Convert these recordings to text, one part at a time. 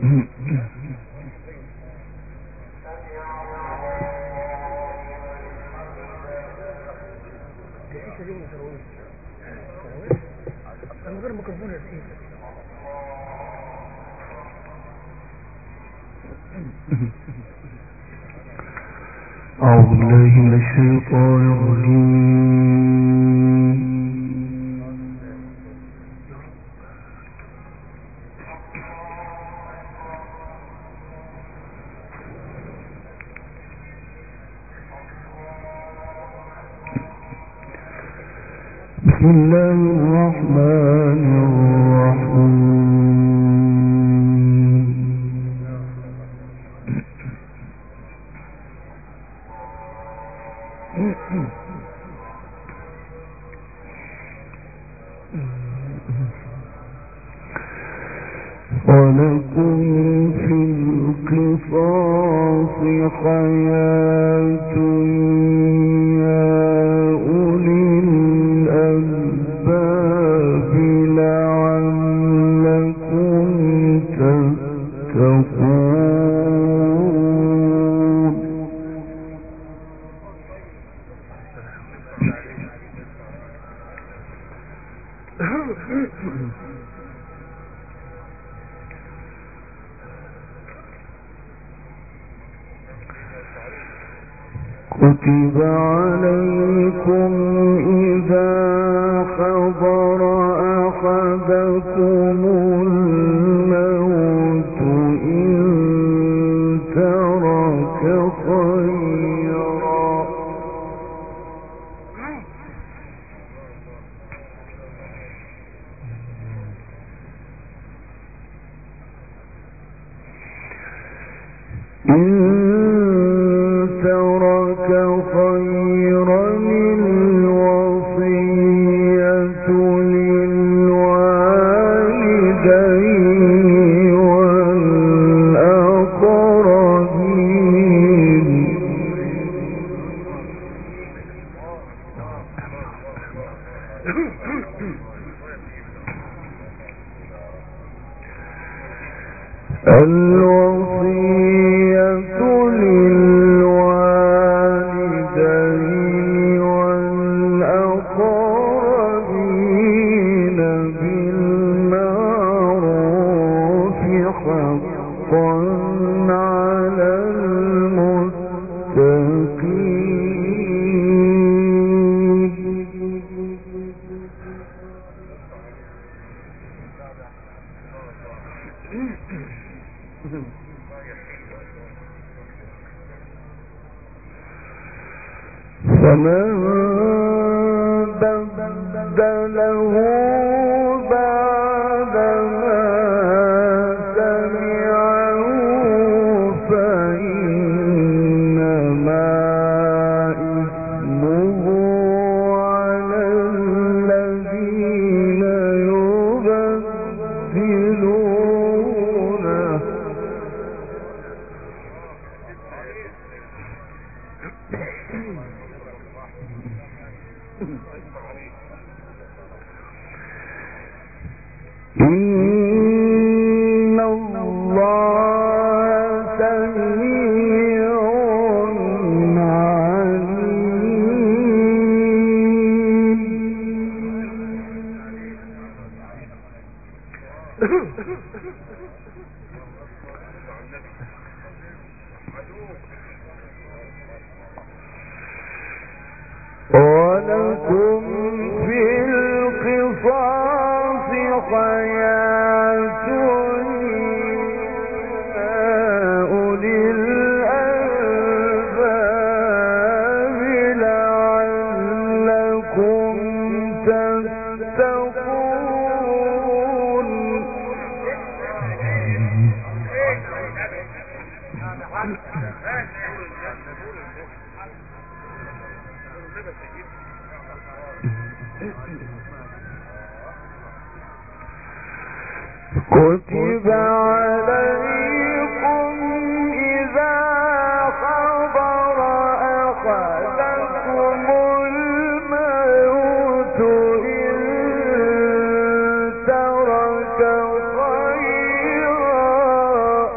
أعوذ بالله من الشيطان الرجيم. بسم الله الرحمن الرحيم. ولكم في القصاص حياة يا أولي الألباب لعلكم تتقون. كتب عليكم إذا حضر أحدكم الموت إن ترك خيرا الوصية للوالدين والأقربين. الوصية للوالدين والأقربين بالمعروف حقا على المتقين. فمن بدله بعدما سمعه فإنما إثمه على الذين يبدلونه. إن الله سميع عليم. ولكم في القصاص حياة يا أولي الألباب لعلكم تتقون. كتب عليكم إذا حضر أحدكم الموت إن ترك خيرا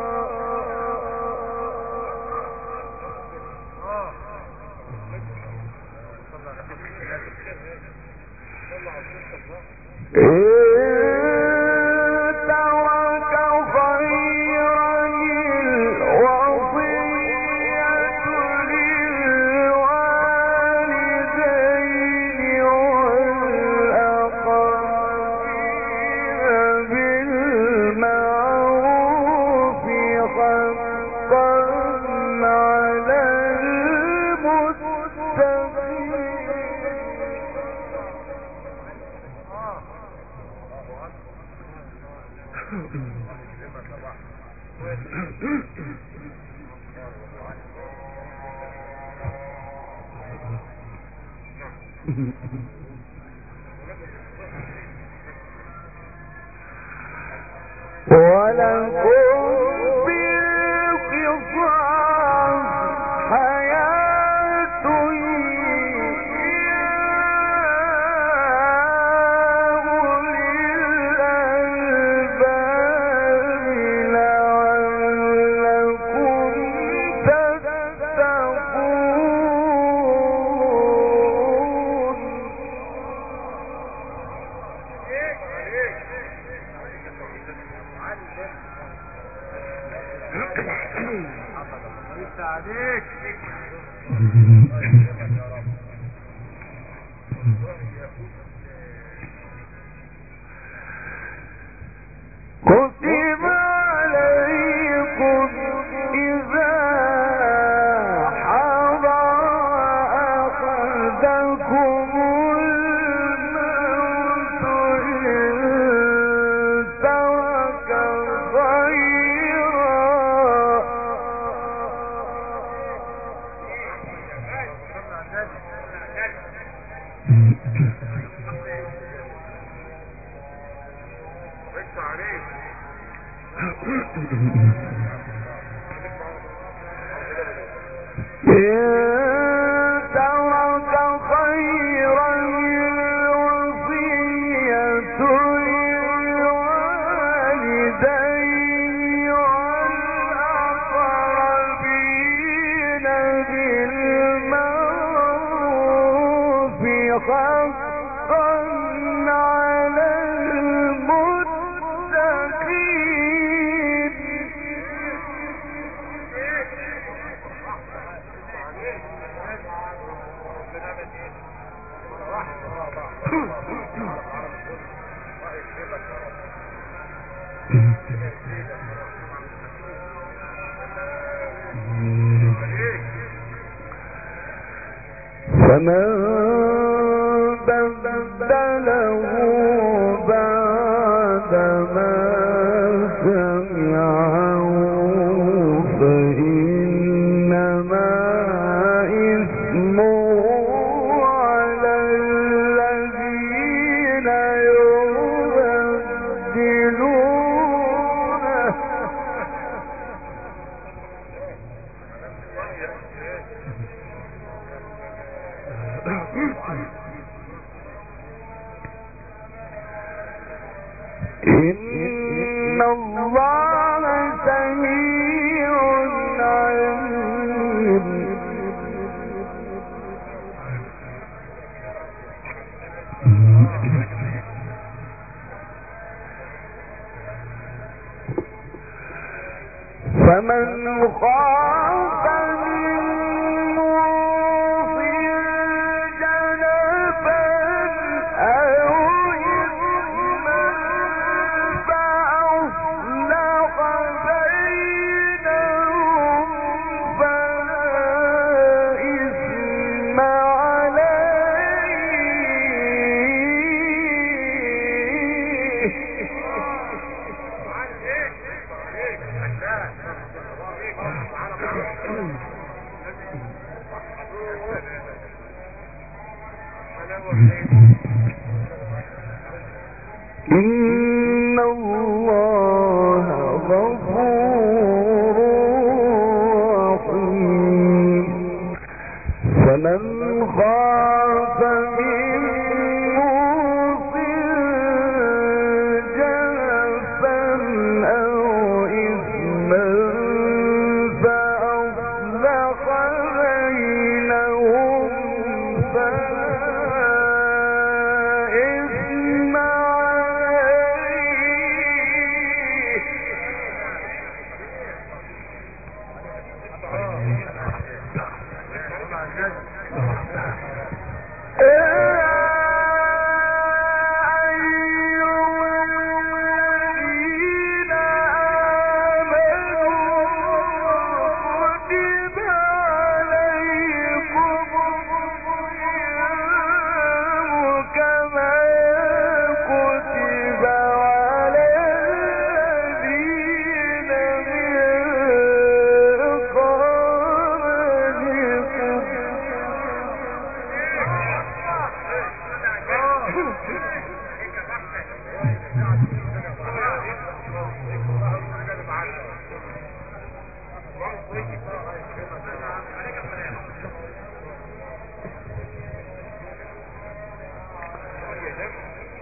إذ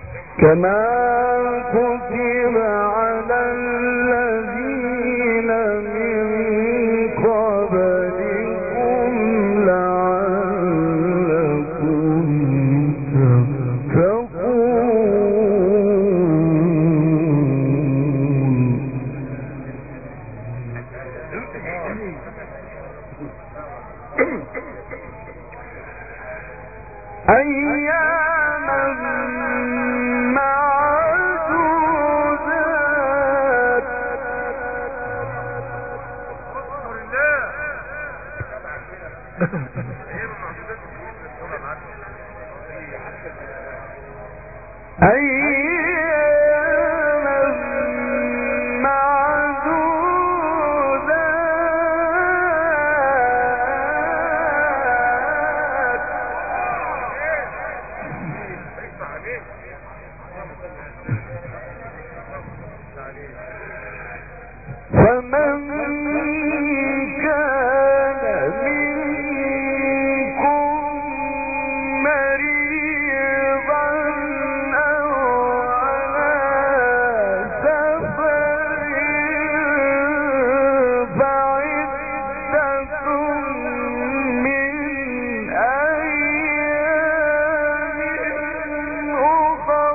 كما كتب على الذين من قبلكم لعلكم تتقون. أياما معدودات فمن كان منكم مريضا أو على سفر فعدة من أيام أخر.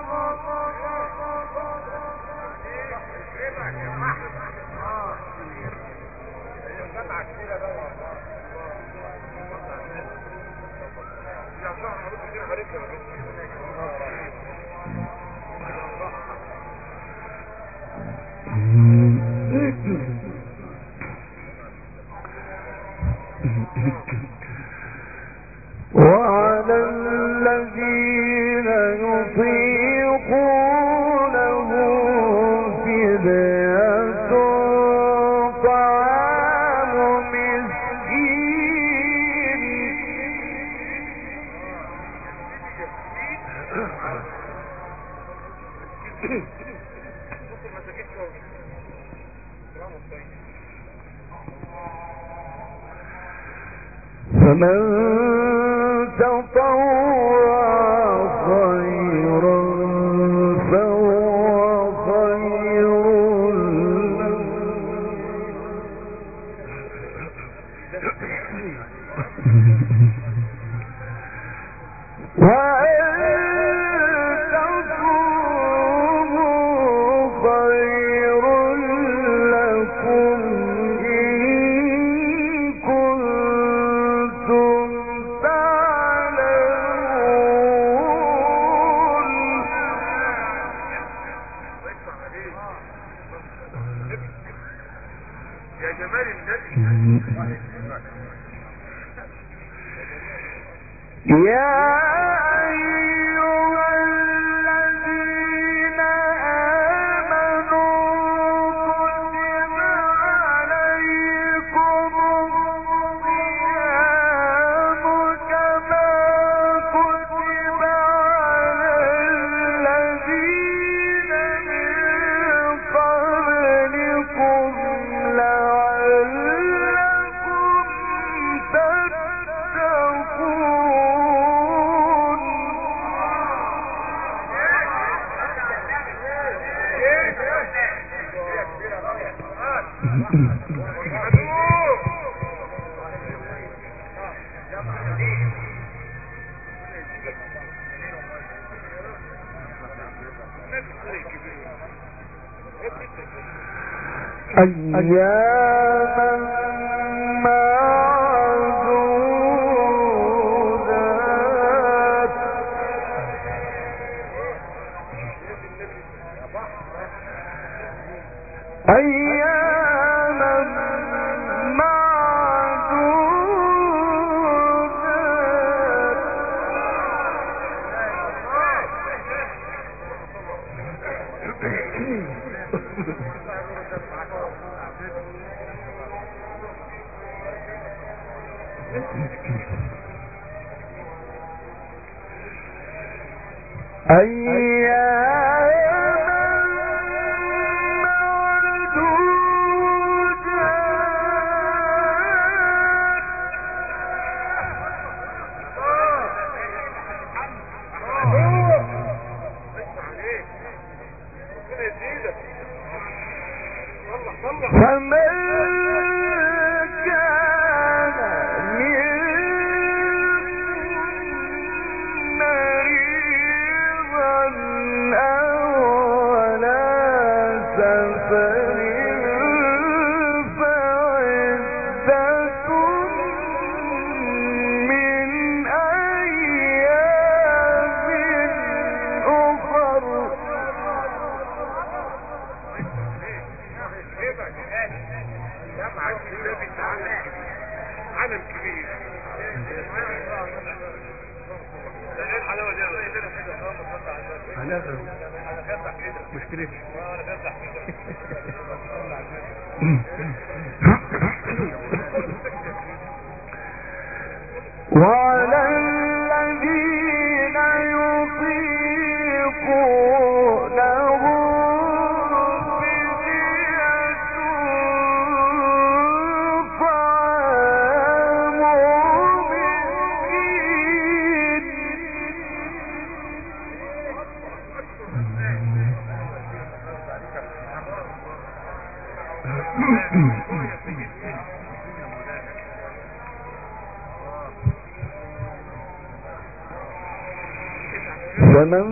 وعلى الذين يطيقونه فدية طعام مسكين. فمن تطوع خيرا فهو خير له. وأن تصوموا خير لكم إن كنتم تعلمون. يا جمال النبي. يا أيها الذين آمنوا كتب عليكم الصيام كما كتب على الذين من قبلكم لعلكم تتقون. أياما معدودات أياما وعلى الذين يطيقونه فدية طعام مسكين. فمن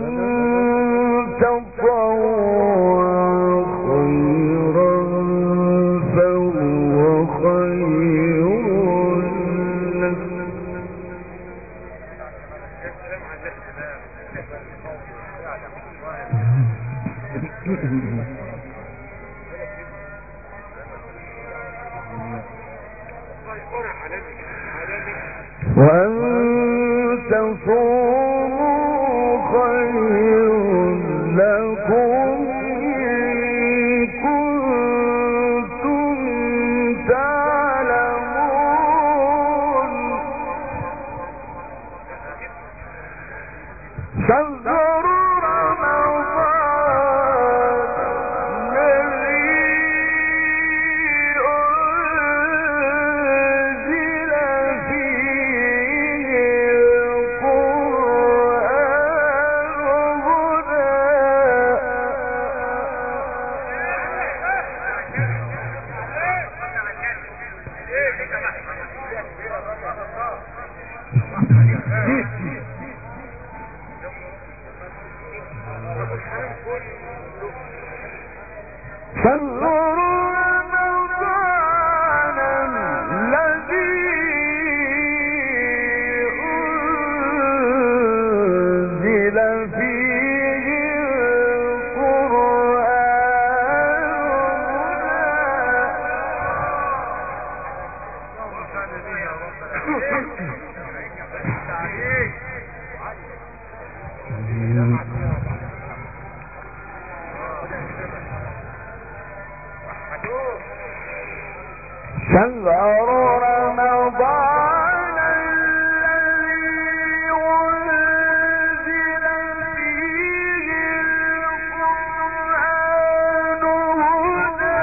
تطوع خيرا فهو خير له. وأن تصوموا خير لكم إن كنتم تعلمون. شهر رمضان الذي أنزل فيه القرآن شهر رمضان الذي أنزل فيه شهر رمضان الذي أنزل فيه القرآن هدى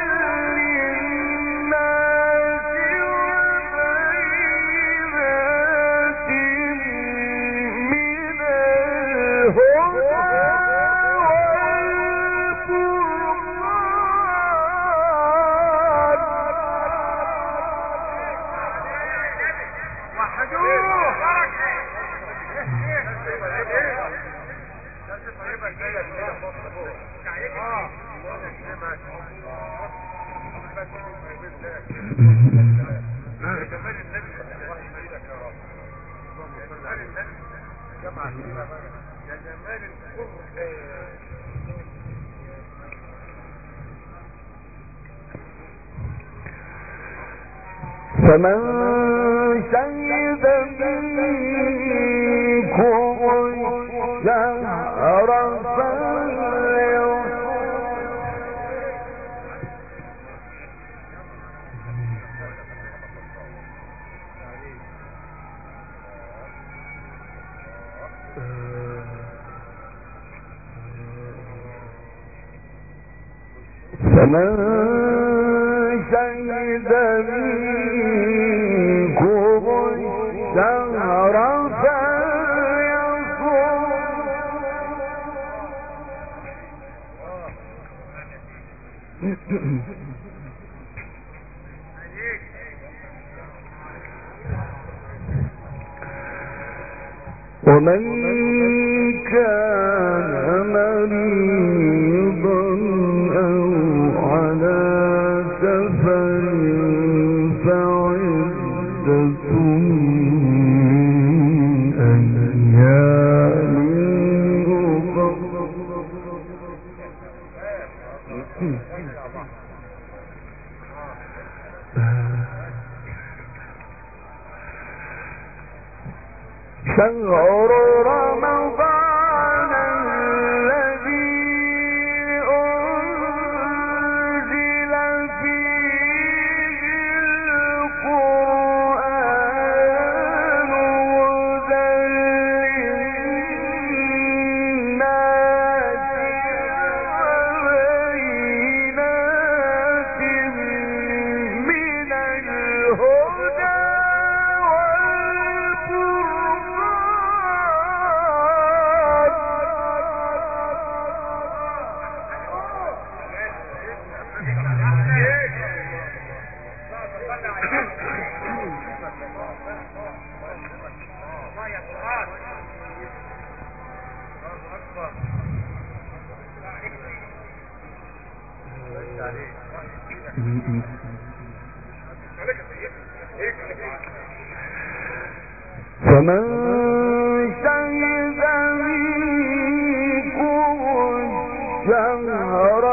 للناس وبينات من الهدى فمن شهد منكم الشهر فمن شهد منكم الشهر فليصم ومن كان مريضا أو على سفر فعدة من أيام أخر شهر رمضان الذي أنزل فيه القرآن هدى للناس وبينات من الهدى فمن شهد منكم الشهر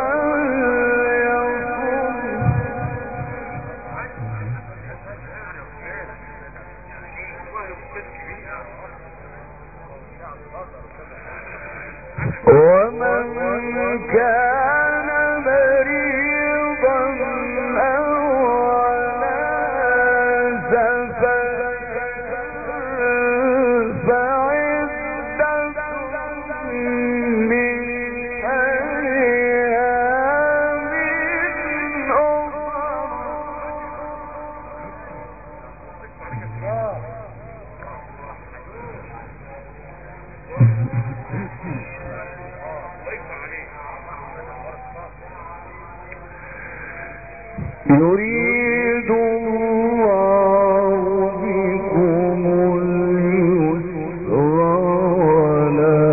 ومن كان مريضا أو على سفر فعدة من أيام يريد الله بكم اليسر ولا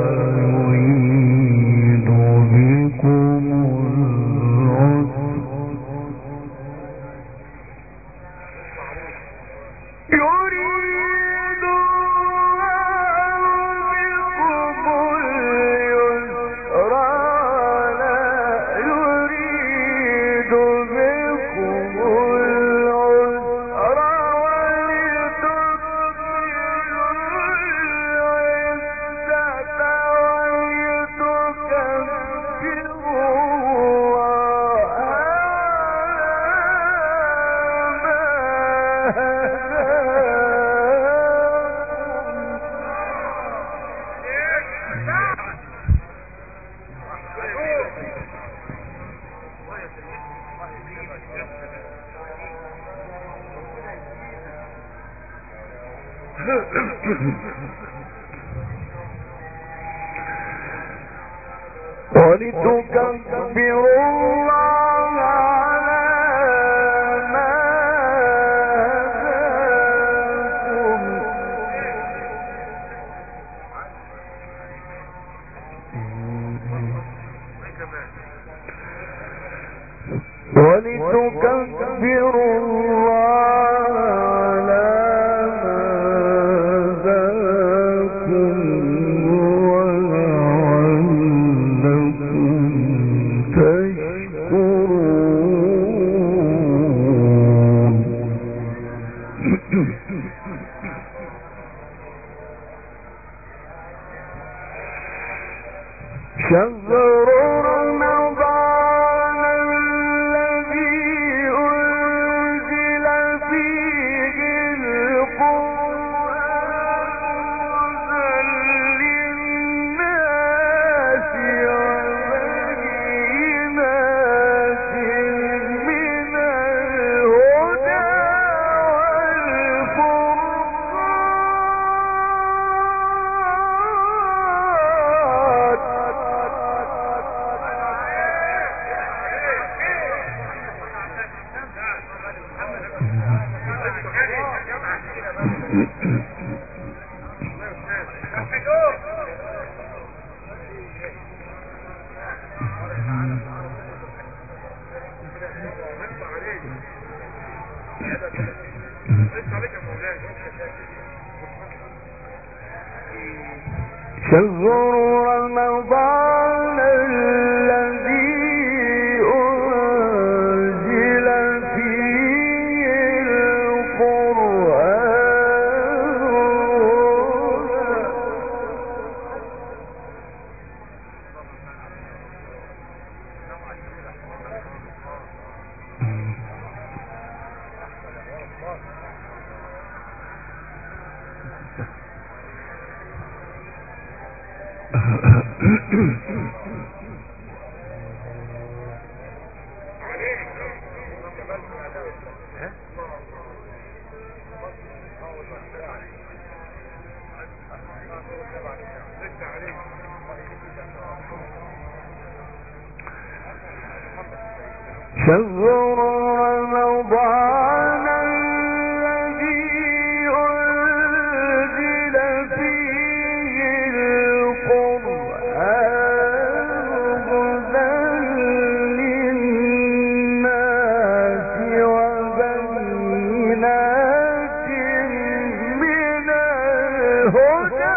يريد بكم العسر يريد الله بكم اليسر ولا يريد بكم العسر ولتكملوا العدة ولتكبروا الله ولتكبروا الله على ما هداكم ولتكبروا الله على ما هداكم ولعلكم تشكرون شهر رمضان الذي أنزل فيه القرآن هدى للناس وبينات من الهدى والفرقان شهر رمضان الذي أنزل فيه شهر رمضان الذي أنزل فيه القرآن هدى للناس وبينات من الهدى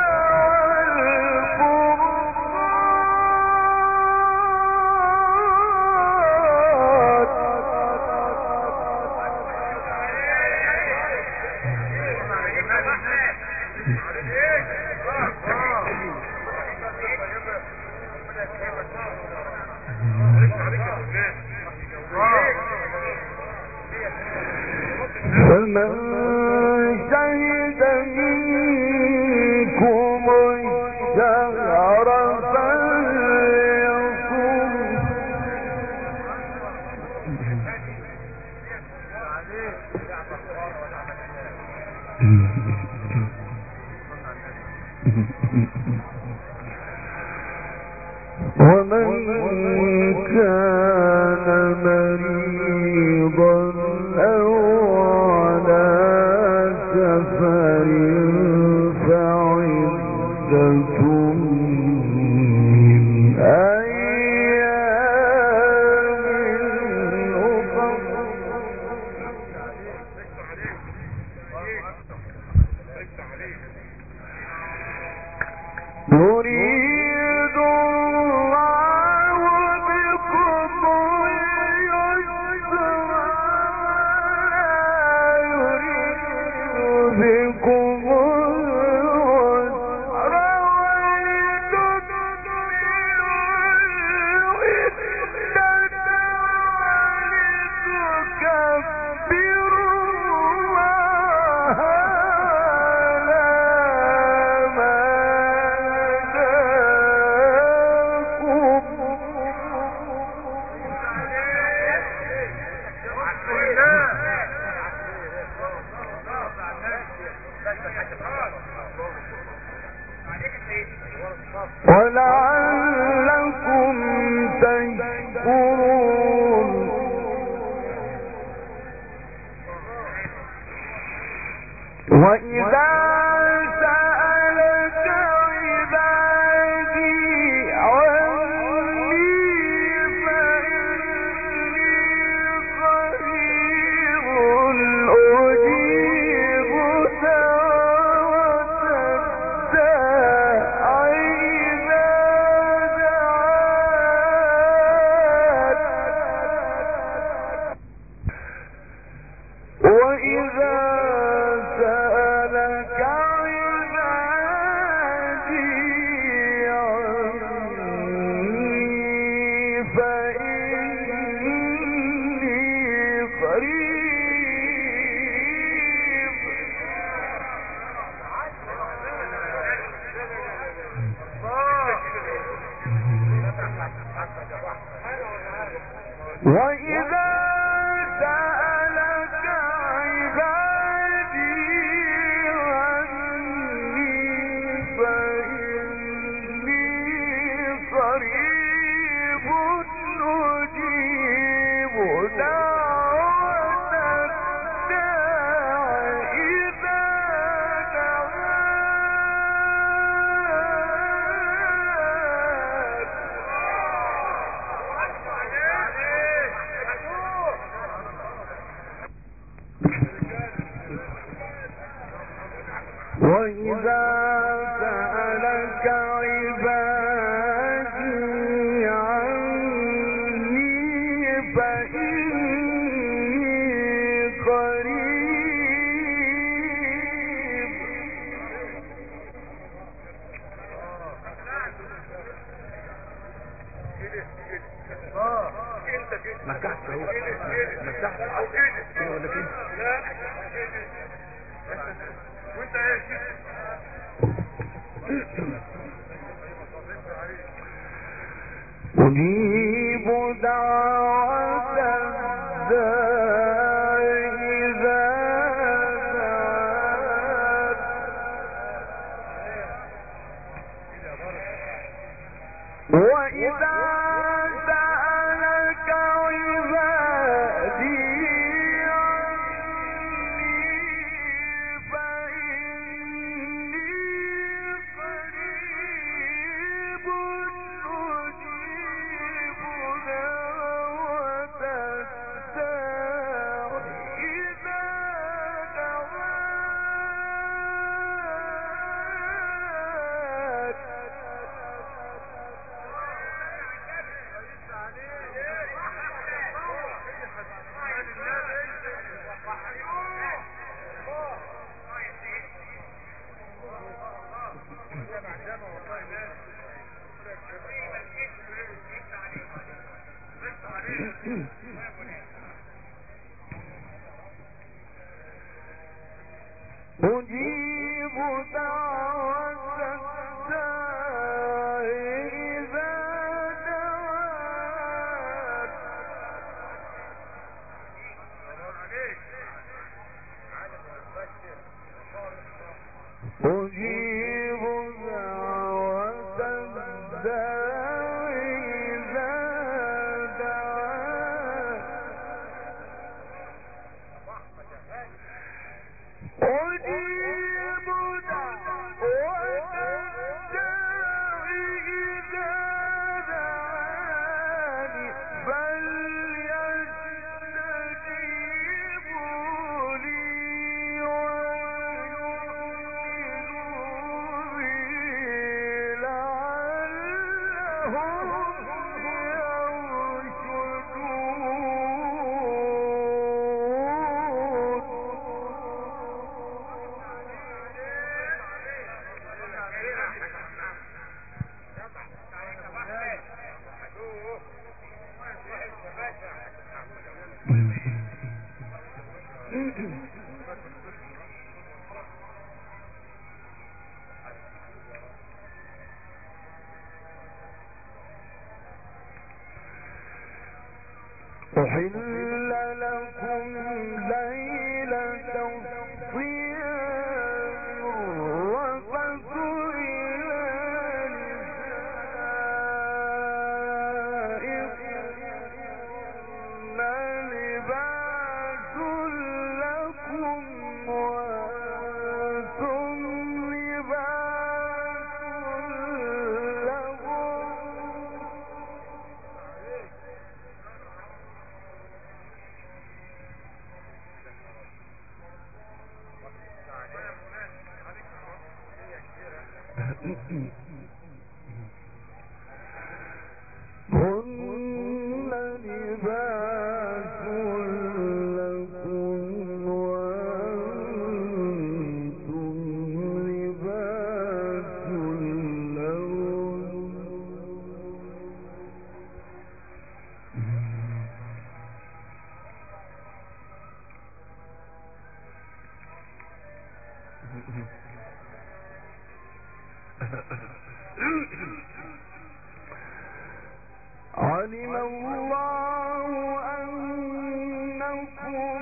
فمن شهد منكم الشهر فليصم ومن كان مريضا أو على سفر فعدة من أيام أخر يريد الله بكم اليسر ولا يريد بكم العسر ولتكملوا العدة ولتكبروا الله على ما ولعلكم تشكرون وإذا سألك عبادي عني فإني قريب أجيب دعوة الداع إذا دعان وإذا سألك عبادي عني فإني قريب وإذا سألك عبادي عني فإني قريب أجيب دعوة الداع إذا دعان مكحت اهو مسحت كده ولا كده؟ لا وانت يا شيخ أجيب دعوة الداع إذا دعان وإذا سألك عبادي عني فإني قريب أجيب دعوة الداع إذا أجيب دعوة الداع إذا دعان أجيب دعوة الداع إذا دعان أجيب دعوة الداع إذا دعاني فليستجيبوا لي وليؤمنوا بي لعلهم أحل لكم ليلة الصيام الرفث إلى نسائكم لباس لكم وأنتم لباس لهم هن لباس لكم وأنتم لباس لهم علم الله أنكم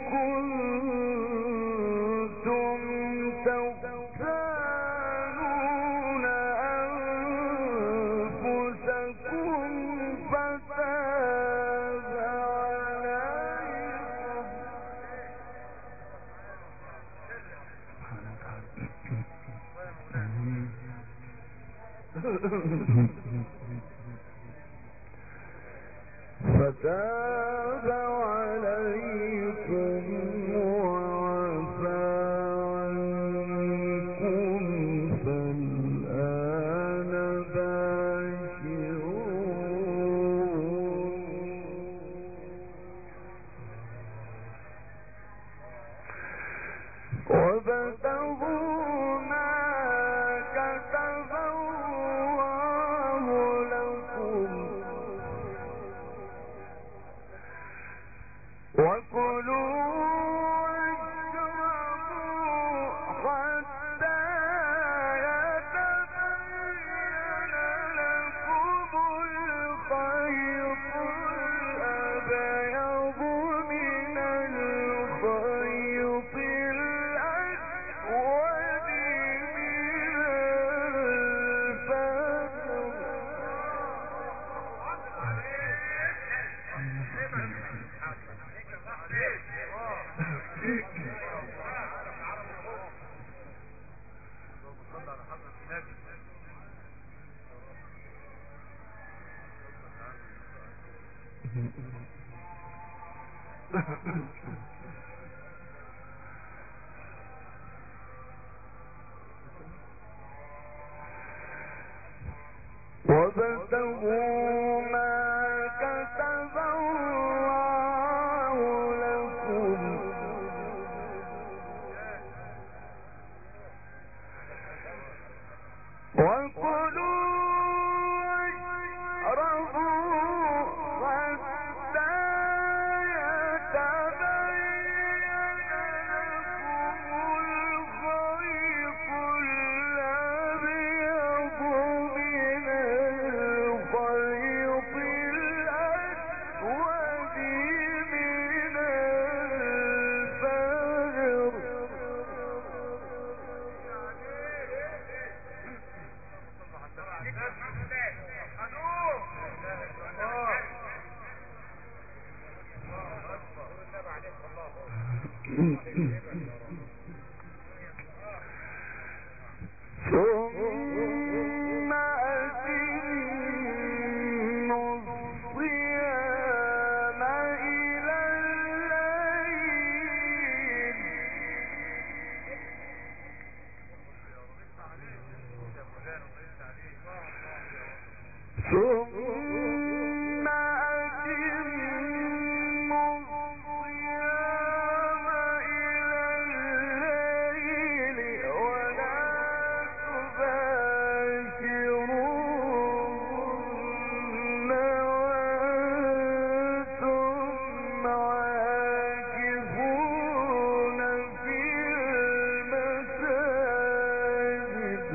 كنتم تختانون أنفسكم فتاب عليكم فتاب عليكم وعفى عنكم فالآن باشرون وابتغوا ما كتب الله لكم